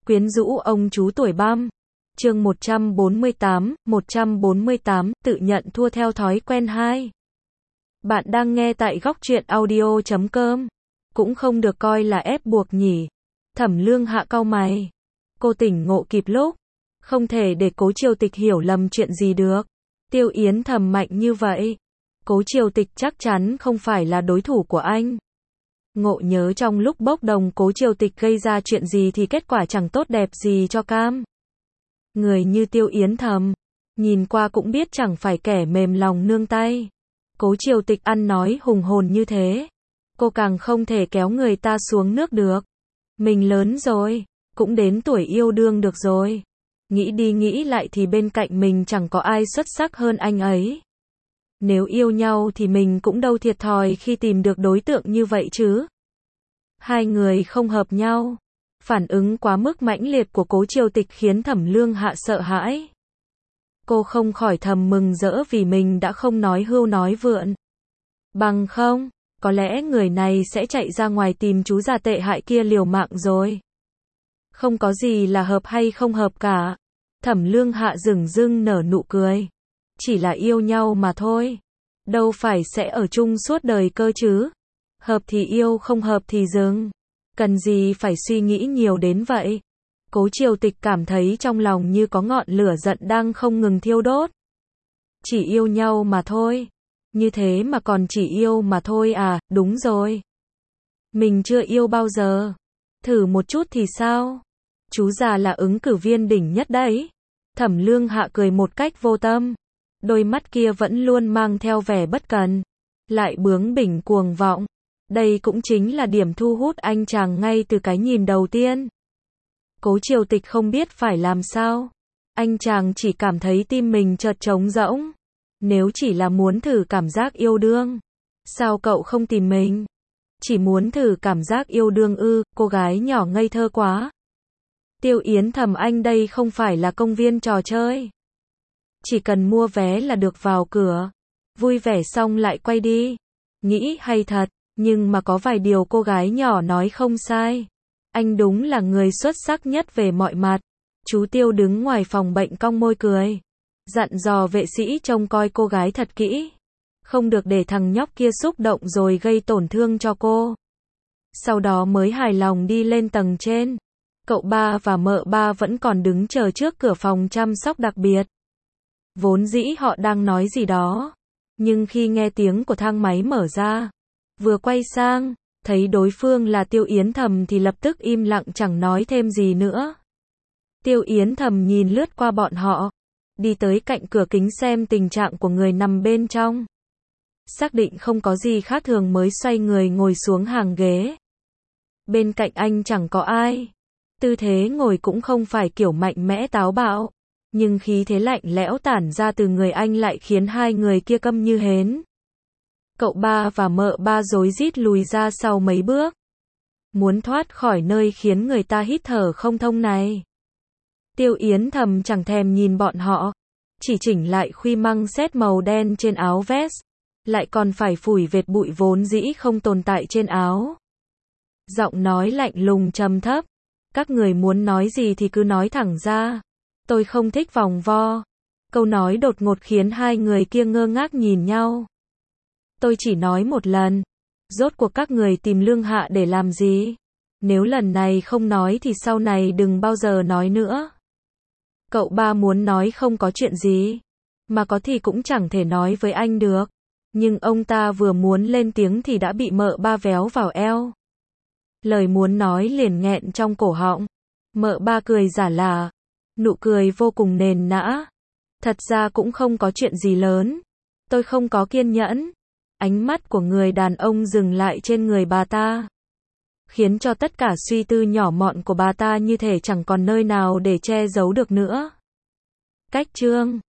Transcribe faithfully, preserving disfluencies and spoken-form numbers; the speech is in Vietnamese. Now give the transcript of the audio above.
Quyến rũ ông chú tuổi băm. Chương một trăm bốn mươi tám, một trăm bốn mươi tám, tự nhận thua theo thói quen hai. Bạn đang nghe tại góc truyện audio chấm com. Cũng không được coi là ép buộc nhỉ. Thẩm Lương Hạ cau mày. Cô tỉnh ngộ kịp lúc. Không thể để Cố Triều Tịch hiểu lầm chuyện gì được. Tiêu Yến thầm mạnh như vậy. Cố Triều Tịch chắc chắn không phải là đối thủ của anh. Ngộ nhớ trong lúc bốc đồng Cố Triều Tịch gây ra chuyện gì thì kết quả chẳng tốt đẹp gì cho cam. Người như Tiêu Yến thầm, nhìn qua cũng biết chẳng phải kẻ mềm lòng nương tay. Cố Triều Tịch ăn nói hùng hồn như thế. Cô càng không thể kéo người ta xuống nước được. Mình lớn rồi, cũng đến tuổi yêu đương được rồi. Nghĩ đi nghĩ lại thì bên cạnh mình chẳng có ai xuất sắc hơn anh ấy. Nếu yêu nhau thì mình cũng đâu thiệt thòi khi tìm được đối tượng như vậy chứ. Hai người không hợp nhau. Phản ứng quá mức mãnh liệt của Cố Triều Tịch khiến Thẩm Lương Hạ sợ hãi. Cô không khỏi thầm mừng rỡ vì mình đã không nói hưu nói vượn. Bằng không, có lẽ người này sẽ chạy ra ngoài tìm chú già tệ hại kia liều mạng rồi. Không có gì là hợp hay không hợp cả. Thẩm Lương Hạ dửng dưng nở nụ cười. Chỉ là yêu nhau mà thôi. Đâu phải sẽ ở chung suốt đời cơ chứ. Hợp thì yêu, không hợp thì dừng. Cần gì phải suy nghĩ nhiều đến vậy. Cố Triều Tịch cảm thấy trong lòng như có ngọn lửa giận đang không ngừng thiêu đốt. Chỉ yêu nhau mà thôi. Như thế mà còn chỉ yêu mà thôi à, đúng rồi. Mình chưa yêu bao giờ. Thử một chút thì sao? Chú già là ứng cử viên đỉnh nhất đấy. Thẩm Lương Hạ cười một cách vô tâm. Đôi mắt kia vẫn luôn mang theo vẻ bất cần. Lại bướng bỉnh cuồng vọng. Đây cũng chính là điểm thu hút anh chàng ngay từ cái nhìn đầu tiên. Cố Triều Tịch không biết phải làm sao. Anh chàng chỉ cảm thấy tim mình chợt trống rỗng. Nếu chỉ là muốn thử cảm giác yêu đương, sao cậu không tìm mình? Chỉ muốn thử cảm giác yêu đương ư, cô gái nhỏ ngây thơ quá. Tiêu Yến thầm anh đây không phải là công viên trò chơi. Chỉ cần mua vé là được vào cửa. Vui vẻ xong lại quay đi. Nghĩ hay thật, nhưng mà có vài điều cô gái nhỏ nói không sai. Anh đúng là người xuất sắc nhất về mọi mặt. Chú Tiêu đứng ngoài phòng bệnh cong môi cười. Dặn dò vệ sĩ trông coi cô gái thật kỹ. Không được để thằng nhóc kia xúc động rồi gây tổn thương cho cô. Sau đó mới hài lòng đi lên tầng trên. Cậu ba và mợ ba vẫn còn đứng chờ trước cửa phòng chăm sóc đặc biệt. Vốn dĩ họ đang nói gì đó. Nhưng khi nghe tiếng của thang máy mở ra, vừa quay sang, thấy đối phương là Tiêu Yến thầm thì lập tức im lặng chẳng nói thêm gì nữa. Tiêu Yến thầm nhìn lướt qua bọn họ. Đi tới cạnh cửa kính xem tình trạng của người nằm bên trong. Xác định không có gì khác thường mới xoay người ngồi xuống hàng ghế. Bên cạnh anh chẳng có ai. Tư thế ngồi cũng không phải kiểu mạnh mẽ táo bạo. Nhưng khí thế lạnh lẽo tản ra từ người anh lại khiến hai người kia câm như hến. Cậu ba và mợ ba rối rít lùi ra sau mấy bước. Muốn thoát khỏi nơi khiến người ta hít thở không thông này. Tiêu Yến thầm chẳng thèm nhìn bọn họ. Chỉ chỉnh lại khuy măng xét màu đen trên áo vest. Lại còn phải phủi vệt bụi vốn dĩ không tồn tại trên áo. Giọng nói lạnh lùng trầm thấp. Các người muốn nói gì thì cứ nói thẳng ra. Tôi không thích vòng vo. Câu nói đột ngột khiến hai người kia ngơ ngác nhìn nhau. Tôi chỉ nói một lần. Rốt cuộc các người tìm Lương Hạ để làm gì? Nếu lần này không nói thì sau này đừng bao giờ nói nữa. Cậu ba muốn nói không có chuyện gì. Mà có thì cũng chẳng thể nói với anh được. Nhưng ông ta vừa muốn lên tiếng thì đã bị mợ ba véo vào eo. Lời muốn nói liền nghẹn trong cổ họng. Mợ ba cười giả lả. Nụ cười vô cùng nền nã. Thật ra cũng không có chuyện gì lớn. Tôi không có kiên nhẫn. Ánh mắt của người đàn ông dừng lại trên người bà ta. Khiến cho tất cả suy tư nhỏ mọn của bà ta như thể chẳng còn nơi nào để che giấu được nữa. Cách chương